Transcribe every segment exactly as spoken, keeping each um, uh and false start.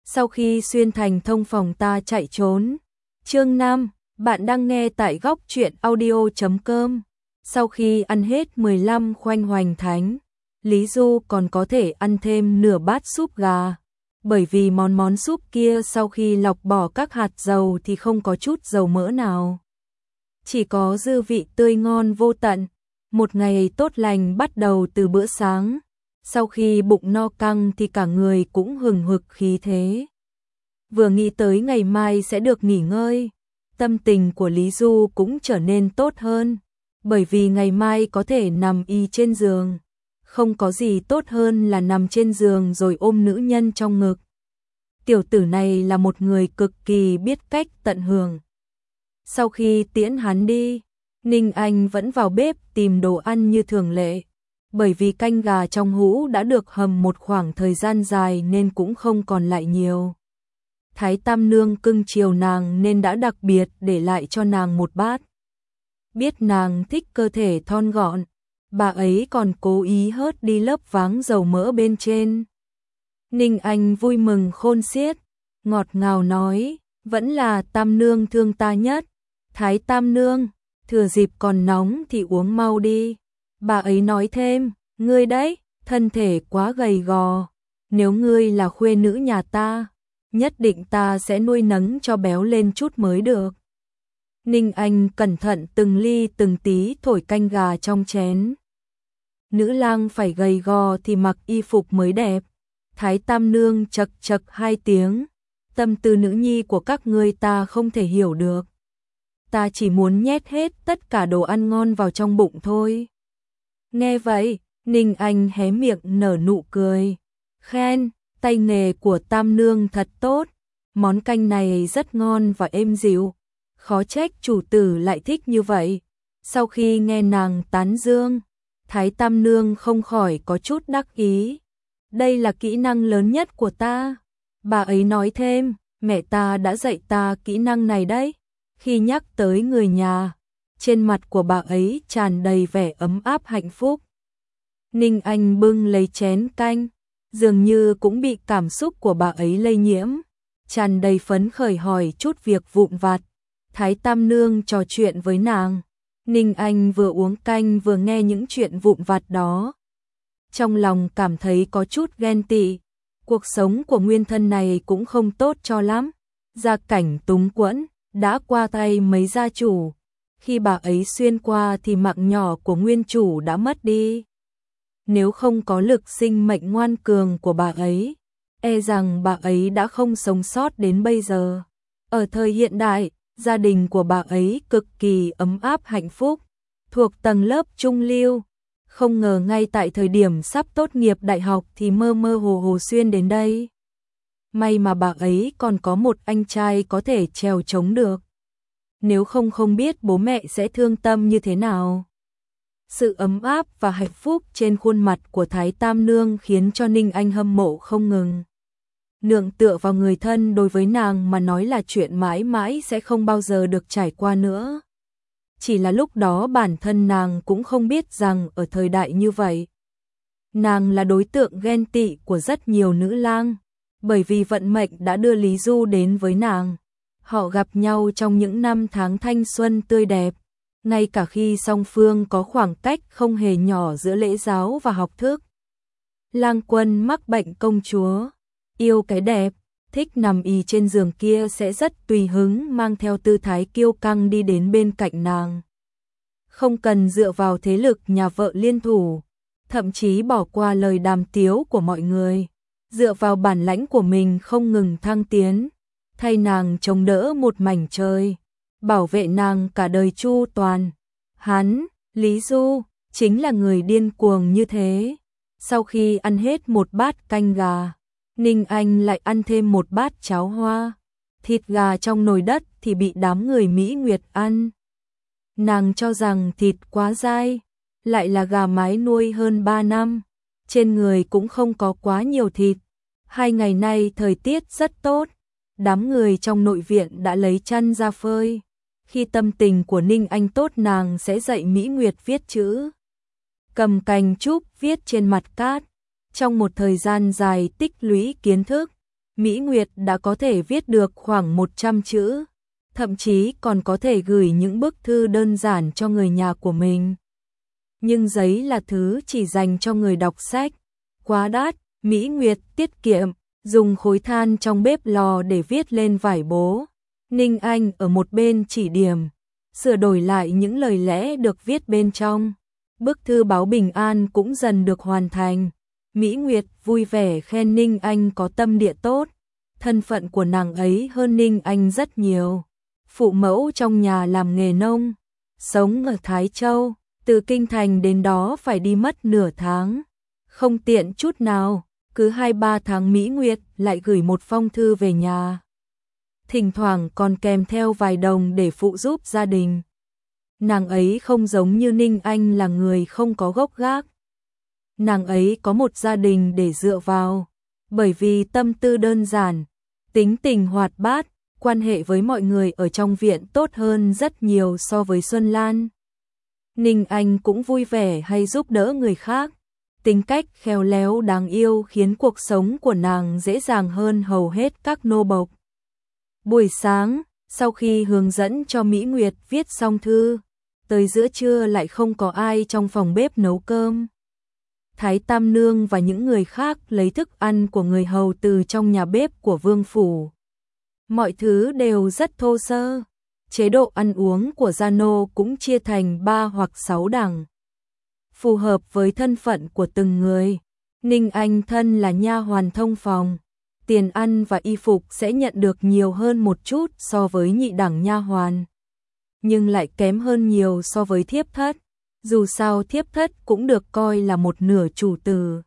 Sau khi xuyên thành thông phòng ta chạy trốn. Chương năm, bạn đang nghe tại góc truyện audio chấm com. Sau khi ăn hết mười lăm khoanh hoành thánh, Lý Du còn có thể ăn thêm nửa bát súp gà. Bởi vì món món súp kia sau khi lọc bỏ các hạt dầu thì không có chút dầu mỡ nào. Chỉ có dư vị tươi ngon vô tận. Một ngày tốt lành bắt đầu từ bữa sáng. Sau khi bụng no căng thì cả người cũng hừng hực khí thế. Vừa nghĩ tới ngày mai sẽ được nghỉ ngơi, tâm tình của Lý Du cũng trở nên tốt hơn. Bởi vì ngày mai có thể nằm y trên giường. Không có gì tốt hơn là nằm trên giường rồi ôm nữ nhân trong ngực. Tiểu tử này là một người cực kỳ biết cách tận hưởng. Sau khi tiễn hắn đi, Ninh Anh vẫn vào bếp tìm đồ ăn như thường lệ. Bởi vì canh gà trong hũ đã được hầm một khoảng thời gian dài nên cũng không còn lại nhiều. Thái Tam Nương cưng chiều nàng nên đã đặc biệt để lại cho nàng một bát. Biết nàng thích cơ thể thon gọn, bà ấy còn cố ý hớt đi lớp váng dầu mỡ bên trên. Ninh Anh vui mừng khôn xiết, ngọt ngào nói, vẫn là Tam Nương thương ta nhất. Thái Tam Nương, thừa dịp còn nóng thì uống mau đi. Bà ấy nói thêm, ngươi đấy, thân thể quá gầy gò. Nếu ngươi là khuê nữ nhà ta, nhất định ta sẽ nuôi nấng cho béo lên chút mới được. Ninh Anh cẩn thận từng ly từng tí thổi canh gà trong chén. Nữ lang phải gầy gò thì mặc y phục mới đẹp. Thái Tam Nương chật chật hai tiếng. Tâm tư nữ nhi của các ngươi ta không thể hiểu được. Ta chỉ muốn nhét hết tất cả đồ ăn ngon vào trong bụng thôi. Nghe vậy, Ninh Anh hé miệng nở nụ cười. Khen, tay nghề của Tam Nương thật tốt. Món canh này rất ngon và êm dịu. Khó trách chủ tử lại thích như vậy. Sau khi nghe nàng tán dương, Thái Tam Nương không khỏi có chút đắc ý. Đây là kỹ năng lớn nhất của ta. Bà ấy nói thêm, mẹ ta đã dạy ta kỹ năng này đấy. Khi nhắc tới người nhà, trên mặt của bà ấy tràn đầy vẻ ấm áp hạnh phúc. Ninh Anh bưng lấy chén canh, dường như cũng bị cảm xúc của bà ấy lây nhiễm, tràn đầy phấn khởi hỏi chút việc vụn vặt. Thái Tam Nương trò chuyện với nàng, Ninh Anh vừa uống canh vừa nghe những chuyện vụn vặt đó. Trong lòng cảm thấy có chút ghen tị, cuộc sống của nguyên thân này cũng không tốt cho lắm, gia cảnh túng quẫn, đã qua tay mấy gia chủ. Khi bà ấy xuyên qua thì mạng nhỏ của nguyên chủ đã mất đi. Nếu không có lực sinh mệnh ngoan cường của bà ấy, e rằng bà ấy đã không sống sót đến bây giờ. Ở thời hiện đại, gia đình của bà ấy cực kỳ ấm áp hạnh phúc, thuộc tầng lớp trung lưu. Không ngờ ngay tại thời điểm sắp tốt nghiệp đại học thì mơ mơ hồ hồ xuyên đến đây. May mà bà ấy còn có một anh trai có thể trèo chống được. Nếu không không biết bố mẹ sẽ thương tâm như thế nào. Sự ấm áp và hạnh phúc trên khuôn mặt của Thái Tam Nương khiến cho Ninh Anh hâm mộ không ngừng. Nương tựa vào người thân đối với nàng mà nói là chuyện mãi mãi sẽ không bao giờ được trải qua nữa. Chỉ là lúc đó bản thân nàng cũng không biết rằng ở thời đại như vậy, nàng là đối tượng ghen tị của rất nhiều nữ lang. Bởi vì vận mệnh đã đưa Lý Du đến với nàng. Họ gặp nhau trong những năm tháng thanh xuân tươi đẹp. Ngay cả khi song phương có khoảng cách không hề nhỏ giữa lễ giáo và học thức. Lang Quân mắc bệnh công chúa, yêu cái đẹp, thích nằm y trên giường kia sẽ rất tùy hứng mang theo tư thái kiêu căng đi đến bên cạnh nàng. Không cần dựa vào thế lực nhà vợ liên thủ, thậm chí bỏ qua lời đàm tiếu của mọi người. Dựa vào bản lãnh của mình không ngừng thăng tiến, thay nàng chống đỡ một mảnh trời, bảo vệ nàng cả đời chu toàn. Hắn, Lý Du, chính là người điên cuồng như thế. Sau khi ăn hết một bát canh gà, Ninh Anh lại ăn thêm một bát cháo hoa. Thịt gà trong nồi đất thì bị đám người Mỹ Nguyệt ăn. Nàng cho rằng thịt quá dai, lại là gà mái nuôi hơn ba năm. Trên người cũng không có quá nhiều thịt. Hai ngày nay thời tiết rất tốt, đám người trong nội viện đã lấy chăn ra phơi. Khi tâm tình của Ninh Anh tốt nàng sẽ dạy Mỹ Nguyệt viết chữ. Cầm cành trúc viết trên mặt cát. Trong một thời gian dài tích lũy kiến thức, Mỹ Nguyệt đã có thể viết được khoảng một trăm chữ, thậm chí còn có thể gửi những bức thư đơn giản cho người nhà của mình. Nhưng giấy là thứ chỉ dành cho người đọc sách, quá đắt, Mỹ Nguyệt tiết kiệm, dùng khối than trong bếp lò để viết lên vải bố. Ninh Anh ở một bên chỉ điểm, sửa đổi lại những lời lẽ được viết bên trong. Bức thư báo bình an cũng dần được hoàn thành. Mỹ Nguyệt vui vẻ khen Ninh Anh có tâm địa tốt, thân phận của nàng ấy hơn Ninh Anh rất nhiều. Phụ mẫu trong nhà làm nghề nông, sống ở Thái Châu, từ Kinh Thành đến đó phải đi mất nửa tháng, không tiện chút nào, cứ hai ba tháng Mỹ Nguyệt lại gửi một phong thư về nhà. Thỉnh thoảng còn kèm theo vài đồng để phụ giúp gia đình. Nàng ấy không giống như Ninh Anh là người không có gốc gác. Nàng ấy có một gia đình để dựa vào, bởi vì tâm tư đơn giản, tính tình hoạt bát, quan hệ với mọi người ở trong viện tốt hơn rất nhiều so với Xuân Lan. Ninh Anh cũng vui vẻ hay giúp đỡ người khác, tính cách khéo léo đáng yêu khiến cuộc sống của nàng dễ dàng hơn hầu hết các nô bộc. Buổi sáng, sau khi hướng dẫn cho Mỹ Nguyệt viết xong thư, tới giữa trưa lại không có ai trong phòng bếp nấu cơm. Thái Tam Nương và những người khác lấy thức ăn của người hầu từ trong nhà bếp của vương phủ. Mọi thứ đều rất thô sơ. Chế độ ăn uống của gia nô cũng chia thành ba hoặc sáu đẳng, phù hợp với thân phận của từng người. Ninh Anh thân là nha hoàn thông phòng, tiền ăn và y phục sẽ nhận được nhiều hơn một chút so với nhị đẳng nha hoàn, nhưng lại kém hơn nhiều so với thiếp thất. Dù sao thiếp thất cũng được coi là một nửa chủ tử.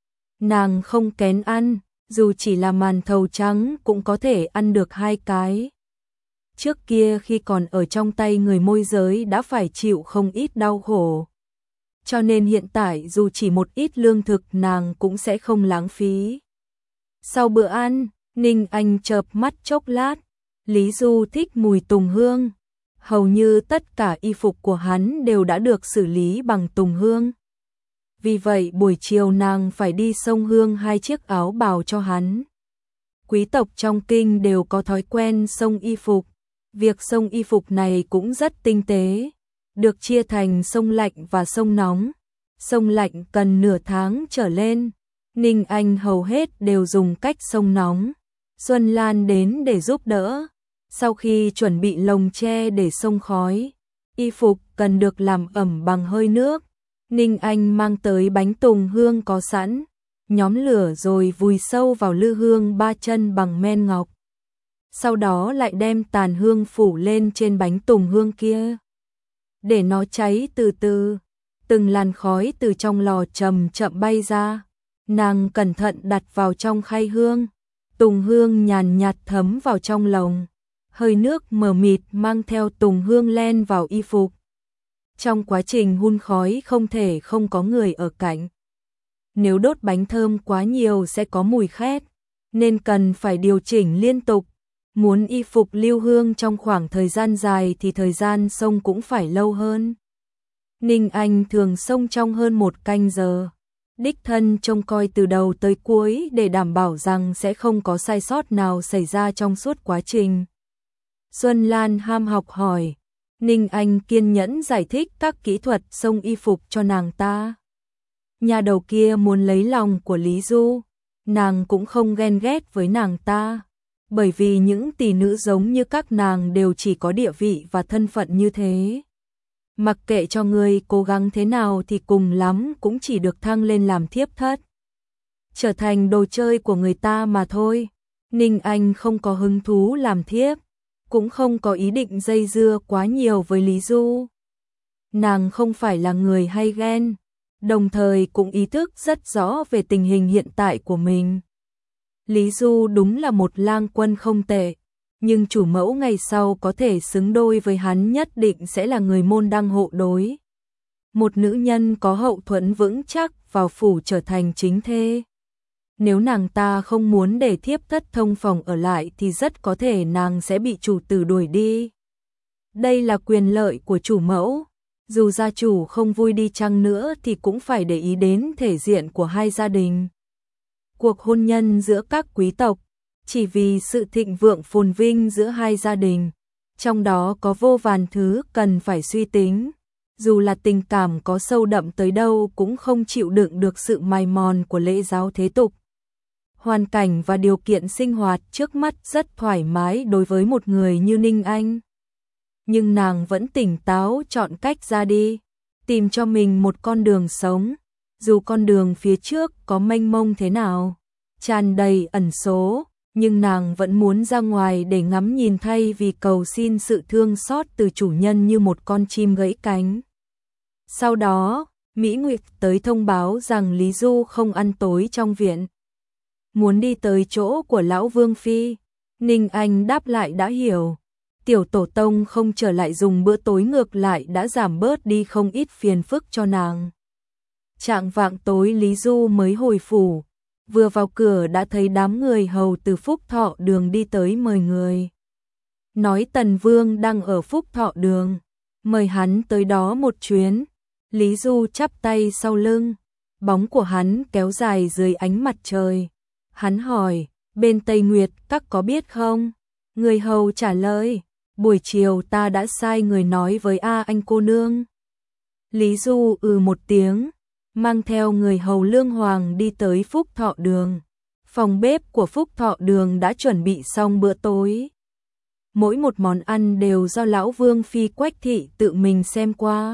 Nàng không kén ăn, dù chỉ là màn thầu trắng cũng có thể ăn được hai cái. Trước kia khi còn ở trong tay người môi giới đã phải chịu không ít đau khổ. Cho nên hiện tại dù chỉ một ít lương thực nàng cũng sẽ không lãng phí. Sau bữa ăn, Ninh Anh chợp mắt chốc lát. Lý Du thích mùi tùng hương. Hầu như tất cả y phục của hắn đều đã được xử lý bằng tùng hương. Vì vậy buổi chiều nàng phải đi xông hương hai chiếc áo bào cho hắn. Quý tộc trong kinh đều có thói quen xông y phục. Việc xông y phục này cũng rất tinh tế, được chia thành xông lạnh và xông nóng. Xông lạnh cần nửa tháng trở lên, Ninh Anh hầu hết đều dùng cách xông nóng. Xuân Lan đến để giúp đỡ. Sau khi chuẩn bị lồng tre để xông khói, y phục cần được làm ẩm bằng hơi nước. Ninh Anh mang tới bánh tùng hương có sẵn, nhóm lửa rồi vùi sâu vào lư hương ba chân bằng men ngọc. Sau đó lại đem tàn hương phủ lên trên bánh tùng hương kia, để nó cháy từ từ. Từng làn khói từ trong lò chậm chậm bay ra, nàng cẩn thận đặt vào trong khay hương. Tùng hương nhàn nhạt thấm vào trong lồng, hơi nước mờ mịt mang theo tùng hương len vào y phục. Trong quá trình hun khói không thể không có người ở cạnh. Nếu đốt bánh thơm quá nhiều sẽ có mùi khét, nên cần phải điều chỉnh liên tục. Muốn y phục lưu hương trong khoảng thời gian dài thì thời gian xông cũng phải lâu hơn. Ninh Anh thường xông trong hơn một canh giờ. Đích thân trông coi từ đầu tới cuối để đảm bảo rằng sẽ không có sai sót nào xảy ra trong suốt quá trình. Xuân Lan ham học hỏi, Ninh Anh kiên nhẫn giải thích các kỹ thuật xông y phục cho nàng ta. Nhà đầu kia muốn lấy lòng của Lý Du, nàng cũng không ghen ghét với nàng ta, bởi vì những tỷ nữ giống như các nàng đều chỉ có địa vị và thân phận như thế. Mặc kệ cho người cố gắng thế nào thì cùng lắm cũng chỉ được thăng lên làm thiếp thất, trở thành đồ chơi của người ta mà thôi. Ninh Anh không có hứng thú làm thiếp, cũng không có ý định dây dưa quá nhiều với Lý Du. Nàng không phải là người hay ghen, đồng thời cũng ý thức rất rõ về tình hình hiện tại của mình. Lý Du đúng là một lang quân không tệ, nhưng chủ mẫu ngày sau có thể xứng đôi với hắn nhất định sẽ là người môn đăng hộ đối. Một nữ nhân có hậu thuẫn vững chắc vào phủ trở thành chính thê. Nếu nàng ta không muốn để thiếp thất thông phòng ở lại thì rất có thể nàng sẽ bị chủ tử đuổi đi. Đây là quyền lợi của chủ mẫu, dù gia chủ không vui đi chăng nữa thì cũng phải để ý đến thể diện của hai gia đình. Cuộc hôn nhân giữa các quý tộc chỉ vì sự thịnh vượng phồn vinh giữa hai gia đình, trong đó có vô vàn thứ cần phải suy tính, dù là tình cảm có sâu đậm tới đâu cũng không chịu đựng được sự mài mòn của lễ giáo thế tục. Hoàn cảnh và điều kiện sinh hoạt trước mắt rất thoải mái đối với một người như Ninh Anh. Nhưng nàng vẫn tỉnh táo chọn cách ra đi, tìm cho mình một con đường sống, dù con đường phía trước có mênh mông thế nào, tràn đầy ẩn số, nhưng nàng vẫn muốn ra ngoài để ngắm nhìn thay vì cầu xin sự thương xót từ chủ nhân như một con chim gãy cánh. Sau đó, Mỹ Nguyệt tới thông báo rằng Lý Du không ăn tối trong viện, muốn đi tới chỗ của lão Vương Phi. Ninh Anh đáp lại đã hiểu, tiểu tổ tông không trở lại dùng bữa tối ngược lại đã giảm bớt đi không ít phiền phức cho nàng. Chạng vạng tối Lý Du mới hồi phủ, vừa vào cửa đã thấy đám người hầu từ Phúc Thọ Đường đi tới mời người. Nói Tần Vương đang ở Phúc Thọ Đường, mời hắn tới đó một chuyến. Lý Du chắp tay sau lưng, bóng của hắn kéo dài dưới ánh mặt trời. Hắn hỏi, bên Tây Nguyệt các có biết không? Người hầu trả lời, buổi chiều ta đã sai người nói với A Anh cô nương. Lý Du ừ một tiếng, mang theo người hầu Lương Hoàng đi tới Phúc Thọ Đường. Phòng bếp của Phúc Thọ Đường đã chuẩn bị xong bữa tối. Mỗi một món ăn đều do lão Vương Phi Quách Thị tự mình xem qua.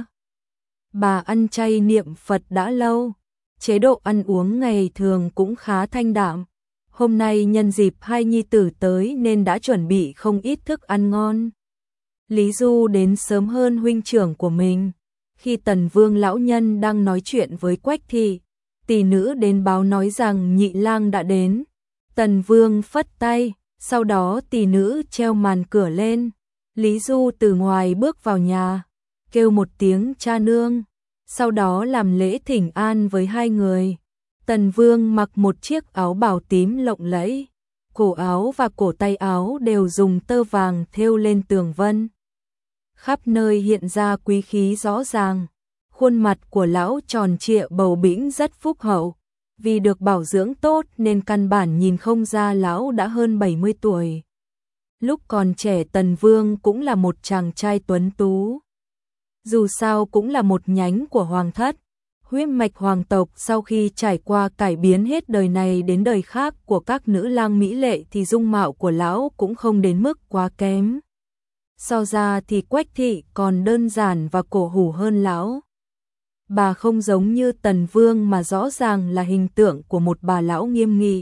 Bà ăn chay niệm Phật đã lâu, chế độ ăn uống ngày thường cũng khá thanh đạm. Hôm nay nhân dịp hai nhi tử tới nên đã chuẩn bị không ít thức ăn ngon. Lý Du đến sớm hơn huynh trưởng của mình. Khi Tần Vương lão nhân đang nói chuyện với Quách Thị, tỷ nữ đến báo nói rằng nhị lang đã đến. Tần Vương phất tay, sau đó tỷ nữ treo màn cửa lên. Lý Du từ ngoài bước vào nhà, kêu một tiếng cha nương, sau đó làm lễ thỉnh an với hai người. Tần Vương mặc một chiếc áo bào tím lộng lẫy, cổ áo và cổ tay áo đều dùng tơ vàng thêu lên tường vân. Khắp nơi hiện ra quý khí rõ ràng, khuôn mặt của lão tròn trịa bầu bĩnh rất phúc hậu, vì được bảo dưỡng tốt nên căn bản nhìn không ra lão đã hơn bảy mươi tuổi. Lúc còn trẻ Tần Vương cũng là một chàng trai tuấn tú. Dù sao cũng là một nhánh của hoàng thất, huyết mạch hoàng tộc sau khi trải qua cải biến hết đời này đến đời khác của các nữ lang mỹ lệ thì dung mạo của lão cũng không đến mức quá kém. So ra thì Quách Thị còn đơn giản và cổ hủ hơn lão. Bà không giống như Tần Vương mà rõ ràng là hình tượng của một bà lão nghiêm nghị.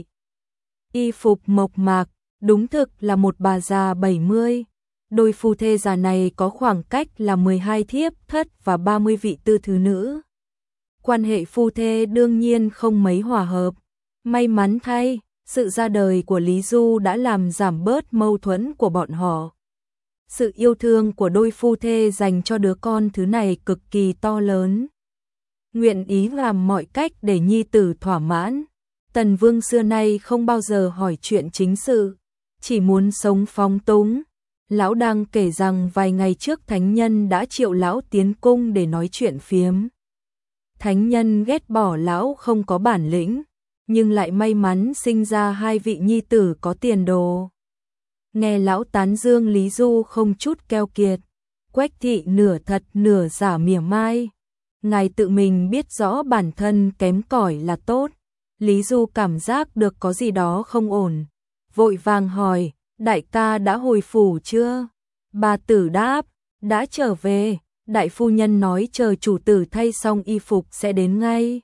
Y phục mộc mạc, đúng thực là một bà già bảy mươi. Đôi phu thê già này có khoảng cách là mười hai thiếp thất và ba mươi vị tư thứ nữ. Quan hệ phu thê đương nhiên không mấy hòa hợp. May mắn thay, sự ra đời của Lý Du đã làm giảm bớt mâu thuẫn của bọn họ. Sự yêu thương của đôi phu thê dành cho đứa con thứ này cực kỳ to lớn. Nguyện ý làm mọi cách để nhi tử thỏa mãn. Tần Vương xưa nay không bao giờ hỏi chuyện chính sự, chỉ muốn sống phóng túng. Lão đang kể rằng vài ngày trước thánh nhân đã triệu lão tiến cung để nói chuyện phiếm. Thánh nhân ghét bỏ lão không có bản lĩnh, nhưng lại may mắn sinh ra hai vị nhi tử có tiền đồ. Nghe lão tán dương Lý Du không chút keo kiệt, Quách Thị nửa thật nửa giả mỉa mai. Ngài tự mình biết rõ bản thân kém cỏi là tốt. Lý Du cảm giác được có gì đó không ổn, vội vàng hỏi, đại ca đã hồi phủ chưa? Bà tử đáp, đã trở về, đại phu nhân nói chờ chủ tử thay xong y phục sẽ đến ngay.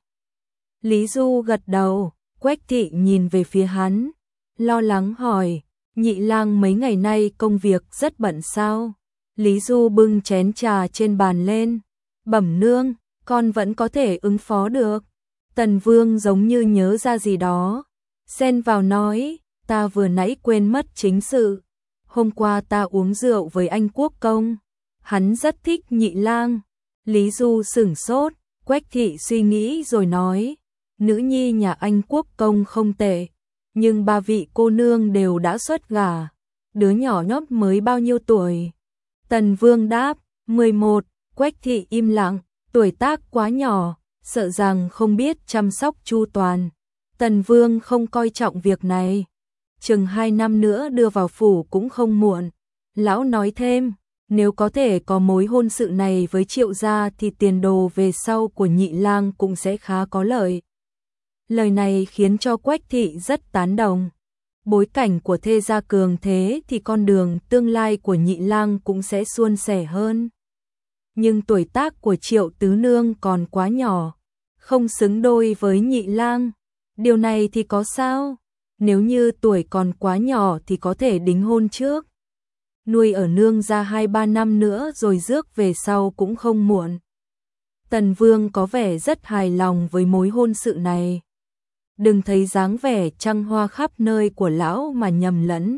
Lý Du gật đầu, Quách Thị nhìn về phía hắn, lo lắng hỏi, nhị lang mấy ngày nay công việc rất bận sao? Lý Du bưng chén trà trên bàn lên, bẩm nương, con vẫn có thể ứng phó được. Tần Vương giống như nhớ ra gì đó, xen vào nói, ta vừa nãy quên mất chính sự. Hôm qua ta uống rượu với anh Quốc Công, hắn rất thích nhị lang. Lý Du sửng sốt, Quách Thị suy nghĩ rồi nói, nữ nhi nhà anh Quốc Công không tệ, nhưng ba vị cô nương đều đã xuất gả, đứa nhỏ nhót mới bao nhiêu tuổi? Tần Vương đáp, mười một, Quách Thị im lặng, tuổi tác quá nhỏ, sợ rằng không biết chăm sóc chu toàn. Tần Vương không coi trọng việc này, chừng hai năm nữa đưa vào phủ cũng không muộn. Lão nói thêm, nếu có thể có mối hôn sự này với Triệu gia thì tiền đồ về sau của Nhị lang cũng sẽ khá có lợi. Lời này khiến cho Quách thị rất tán đồng. Bối cảnh của thê gia cường thế thì con đường tương lai của Nhị lang cũng sẽ suôn sẻ hơn. Nhưng tuổi tác của Triệu tứ nương còn quá nhỏ, không xứng đôi với Nhị lang. Điều này thì có sao? Nếu như tuổi còn quá nhỏ thì có thể đính hôn trước. Nuôi ở nương gia hai ba năm nữa rồi rước về sau cũng không muộn. Tần Vương có vẻ rất hài lòng với mối hôn sự này. Đừng thấy dáng vẻ trăng hoa khắp nơi của lão mà nhầm lẫn.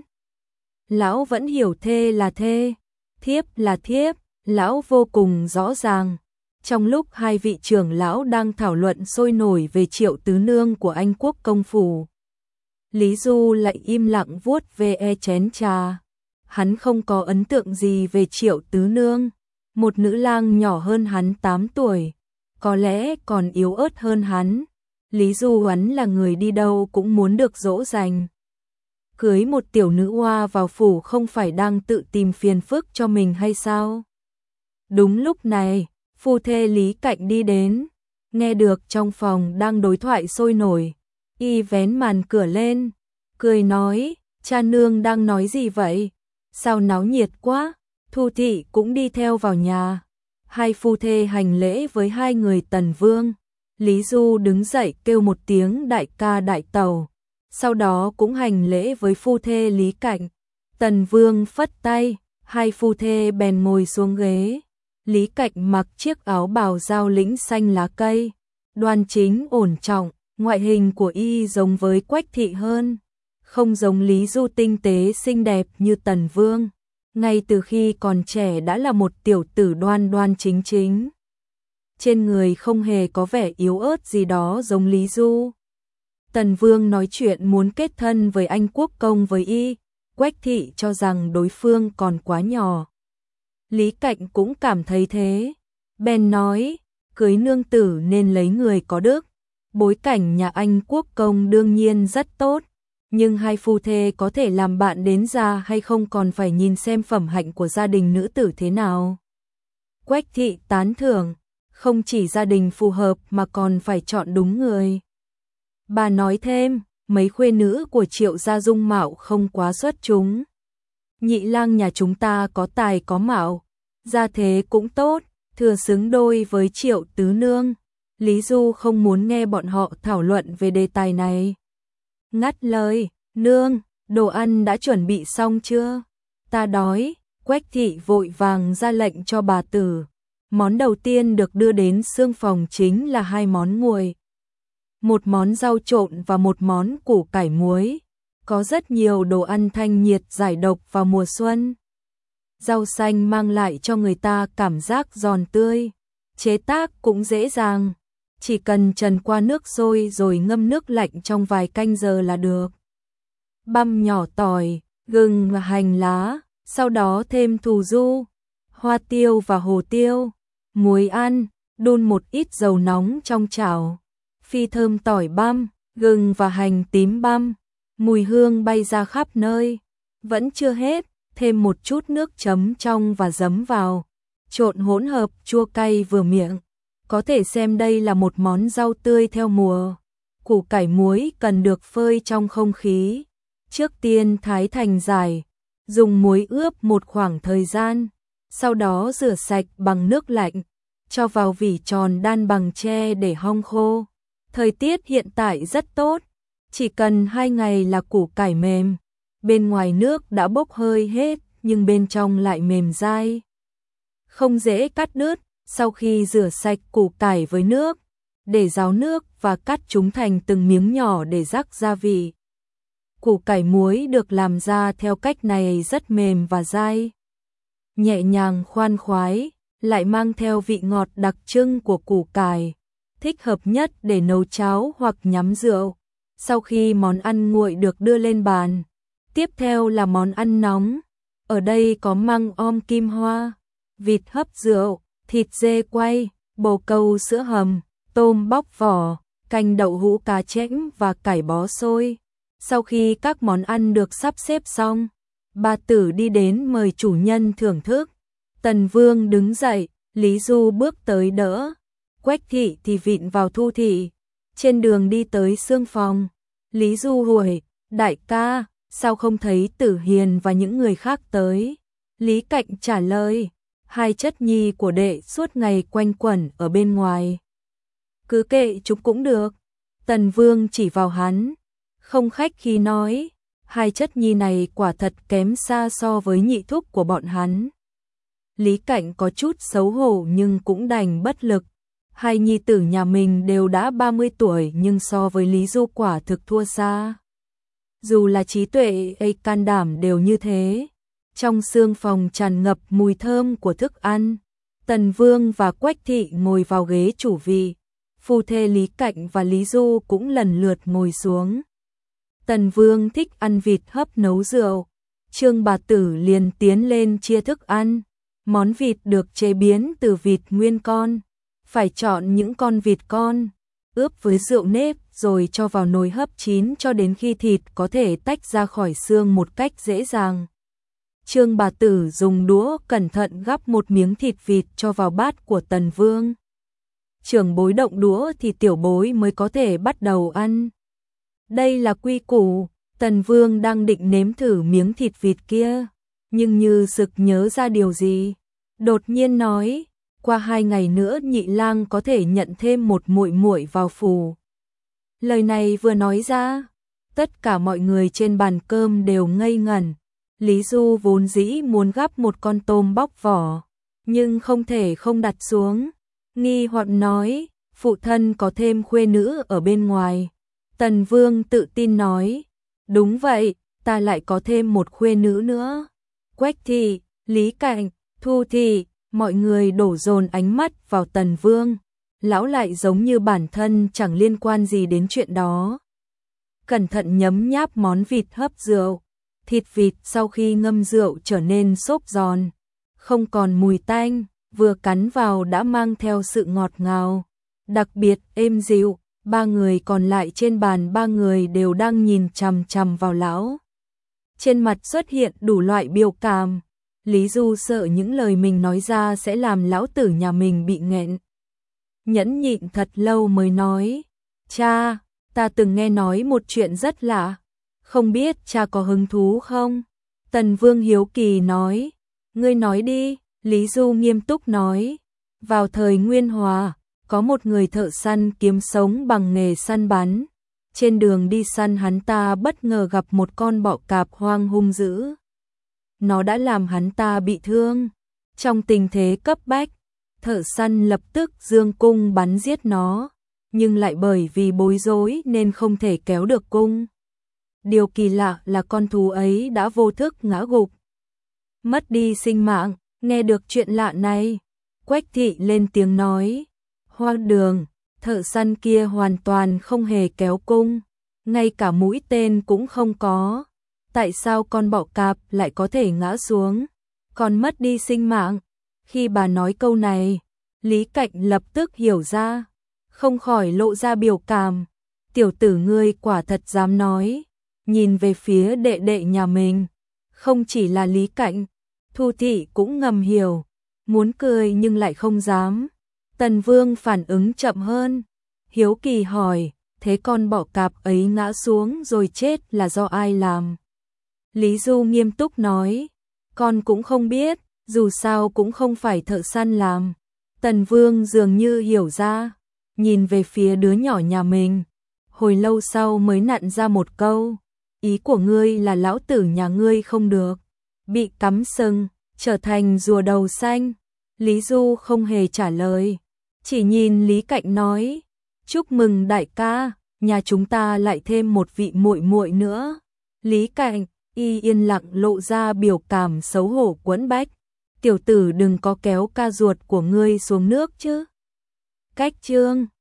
Lão vẫn hiểu thê là thê, thiếp là thiếp, lão vô cùng rõ ràng. Trong lúc hai vị trưởng lão đang thảo luận sôi nổi về Triệu tứ nương của Anh quốc công phủ, Lý Du lại im lặng vuốt ve chén trà. Hắn không có ấn tượng gì về Triệu tứ nương, một nữ lang nhỏ hơn hắn tám tuổi, có lẽ còn yếu ớt hơn hắn. Lý Du hắn là người đi đâu cũng muốn được dỗ dành. Cưới một tiểu nữ hoa vào phủ không phải đang tự tìm phiền phức cho mình hay sao? Đúng lúc này, phu thê Lý Cạnh đi đến, nghe được trong phòng đang đối thoại sôi nổi. Y vén màn cửa lên, cười nói, cha nương đang nói gì vậy? Sao náo nhiệt quá? Thu thị cũng đi theo vào nhà. Hai phu thê hành lễ với hai người Tần Vương. Lý Du đứng dậy kêu một tiếng đại ca đại tẩu, sau đó cũng hành lễ với phu thê Lý Cạnh. Tần Vương phất tay, hai phu thê bèn ngồi xuống ghế. Lý Cạnh mặc chiếc áo bào giao lĩnh xanh lá cây, đoan chính ổn trọng, ngoại hình của y giống với Quách thị hơn, không giống Lý Du tinh tế xinh đẹp như Tần Vương. Ngay từ khi còn trẻ đã là một tiểu tử đoan đoan chính chính. Trên người không hề có vẻ yếu ớt gì đó giống Lý Du. Tần Vương nói chuyện muốn kết thân với Anh quốc công với y, Quách thị cho rằng đối phương còn quá nhỏ. Lý Cạnh cũng cảm thấy thế, bèn nói, cưới nương tử nên lấy người có đức. Bối cảnh nhà Anh quốc công đương nhiên rất tốt, nhưng hai phu thê có thể làm bạn đến già hay không còn phải nhìn xem phẩm hạnh của gia đình nữ tử thế nào. Quách thị tán thưởng, không chỉ gia đình phù hợp mà còn phải chọn đúng người. Bà nói thêm, mấy khuê nữ của Triệu gia dung mạo không quá xuất chúng. Nhị lang nhà chúng ta có tài có mạo, gia thế cũng tốt, thừa xứng đôi với Triệu tứ nương. Lý Du không muốn nghe bọn họ thảo luận về đề tài này. Ngắt lời, nương, đồ ăn đã chuẩn bị xong chưa? Ta đói. Quách thị vội vàng ra lệnh cho bà tử. Món đầu tiên được đưa đến xương phòng chính là hai món nguội. Một món rau trộn và một món củ cải muối. Có rất nhiều đồ ăn thanh nhiệt giải độc vào mùa xuân. Rau xanh mang lại cho người ta cảm giác giòn tươi. Chế tác cũng dễ dàng. Chỉ cần trần qua nước sôi rồi ngâm nước lạnh trong vài canh giờ là được. Băm nhỏ tỏi, gừng và hành lá, sau đó thêm thù du, hoa tiêu và hồ tiêu, muối ăn, đun một ít dầu nóng trong chảo. Phi thơm tỏi băm, gừng và hành tím băm, mùi hương bay ra khắp nơi. Vẫn chưa hết, thêm một chút nước chấm trong và giấm vào. Trộn hỗn hợp chua cay vừa miệng. Có thể xem đây là một món rau tươi theo mùa. Củ cải muối cần được phơi trong không khí. Trước tiên thái thành dải, dùng muối ướp một khoảng thời gian, sau đó rửa sạch bằng nước lạnh, cho vào vỉ tròn đan bằng tre để hong khô. Thời tiết hiện tại rất tốt, chỉ cần hai ngày là củ cải mềm, bên ngoài nước đã bốc hơi hết nhưng bên trong lại mềm dai. Không dễ cắt đứt. Sau khi rửa sạch củ cải với nước, để ráo nước và cắt chúng thành từng miếng nhỏ để rắc gia vị. Củ cải muối được làm ra theo cách này rất mềm và dai, nhẹ nhàng khoan khoái, lại mang theo vị ngọt đặc trưng của củ cải, thích hợp nhất để nấu cháo hoặc nhắm rượu. Sau khi món ăn nguội được đưa lên bàn, tiếp theo là món ăn nóng. Ở đây có măng om kim hoa, vịt hấp rượu, thịt dê quay, bồ câu sữa hầm, tôm bóc vỏ, canh đậu hũ cá chẽm và cải bó xôi. Sau khi các món ăn được sắp xếp xong, bà Tử đi đến mời chủ nhân thưởng thức. Tần Vương đứng dậy, Lý Du bước tới đỡ. Quách thị thì vịn vào Thu thị. Trên đường đi tới xương phòng, Lý Du hỏi, đại ca, sao không thấy Tử Hiền và những người khác tới? Lý Cạnh trả lời, hai chất nhi của đệ suốt ngày quanh quẩn ở bên ngoài. Cứ kệ chúng cũng được. Tần Vương chỉ vào hắn, không khách khí nói, hai chất nhi này quả thật kém xa so với nhị thúc của bọn hắn. Lý Cạnh có chút xấu hổ nhưng cũng đành bất lực. Hai nhi tử nhà mình đều đã ba mươi tuổi nhưng so với Lý Du quả thực thua xa. Dù là trí tuệ hay can đảm đều như thế. Trong xương phòng tràn ngập mùi thơm của thức ăn. Tần Vương và Quách thị ngồi vào ghế chủ vị. Phu thê Lý Cạnh và Lý Du cũng lần lượt ngồi xuống. Tần Vương thích ăn vịt hấp nấu rượu. Trương bà Tử liền tiến lên chia thức ăn. Món vịt được chế biến từ vịt nguyên con. Phải chọn những con vịt con, ướp với rượu nếp rồi cho vào nồi hấp chín cho đến khi thịt có thể tách ra khỏi xương một cách dễ dàng. Trương bà Tử dùng đũa cẩn thận gắp một miếng thịt vịt cho vào bát của Tần Vương. Trưởng bối động đũa thì tiểu bối mới có thể bắt đầu ăn. Đây là quy củ. Tần Vương đang định nếm thử miếng thịt vịt kia, nhưng như sực nhớ ra điều gì, đột nhiên nói, qua hai ngày nữa nhị lang có thể nhận thêm một muội muội vào phủ. Lời này vừa nói ra, tất cả mọi người trên bàn cơm đều ngây ngẩn. Lý Du vốn dĩ muốn gắp một con tôm bóc vỏ, nhưng không thể không đặt xuống. Nghi hoặc nói, phụ thân có thêm khuê nữ ở bên ngoài. Tần Vương tự tin nói, đúng vậy, ta lại có thêm một khuê nữ nữa. Quách thị, Lý Cạnh, Thu thị, mọi người đổ dồn ánh mắt vào Tần Vương. Lão lại giống như bản thân chẳng liên quan gì đến chuyện đó. Cẩn thận nhấm nháp món vịt hấp rượu. Thịt vịt sau khi ngâm rượu trở nên xốp giòn, không còn mùi tanh, vừa cắn vào đã mang theo sự ngọt ngào, đặc biệt êm dịu. Ba người còn lại trên bàn ba người đều đang nhìn chằm chằm vào lão. Trên mặt xuất hiện đủ loại biểu cảm. Lý Du sợ những lời mình nói ra sẽ làm lão tử nhà mình bị nghẹn. Nhẫn nhịn thật lâu mới nói, cha, ta từng nghe nói một chuyện rất lạ, không biết cha có hứng thú không? Tần Vương hiếu kỳ nói, ngươi nói đi. Lý Du nghiêm túc nói, vào thời Nguyên Hòa, có một người thợ săn kiếm sống bằng nghề săn bắn. Trên đường đi săn hắn ta bất ngờ gặp một con bọ cạp hoang hung dữ. Nó đã làm hắn ta bị thương. Trong tình thế cấp bách, thợ săn lập tức giương cung bắn giết nó, nhưng lại bởi vì bối rối nên không thể kéo được cung. Điều kỳ lạ là con thú ấy đã vô thức ngã gục, mất đi sinh mạng. Nghe được chuyện lạ này, Quách thị lên tiếng nói, hoang đường, thợ săn kia hoàn toàn không hề kéo cung, ngay cả mũi tên cũng không có. Tại sao con bọ cạp lại có thể ngã xuống, còn mất đi sinh mạng? Khi bà nói câu này, Lý Cạnh lập tức hiểu ra, không khỏi lộ ra biểu cảm. Tiểu tử ngươi quả thật dám nói. Nhìn về phía đệ đệ nhà mình, không chỉ là Lý Cạnh, Thu thị cũng ngầm hiểu, muốn cười nhưng lại không dám. Tần Vương phản ứng chậm hơn, hiếu kỳ hỏi, thế con bọ cạp ấy ngã xuống rồi chết là do ai làm? Lý Du nghiêm túc nói, con cũng không biết, dù sao cũng không phải thợ săn làm. Tần Vương dường như hiểu ra, nhìn về phía đứa nhỏ nhà mình, hồi lâu sau mới nặn ra một câu, ý của ngươi là lão tử nhà ngươi không được bị cắm sừng, trở thành rùa đầu xanh. Lý Du không hề trả lời, chỉ nhìn Lý Cạnh nói, chúc mừng đại ca, nhà chúng ta lại thêm một vị muội muội nữa. Lý Cạnh y yên lặng lộ ra biểu cảm xấu hổ quẫn bách, tiểu tử đừng có kéo ca ruột của ngươi xuống nước chứ. Cách chương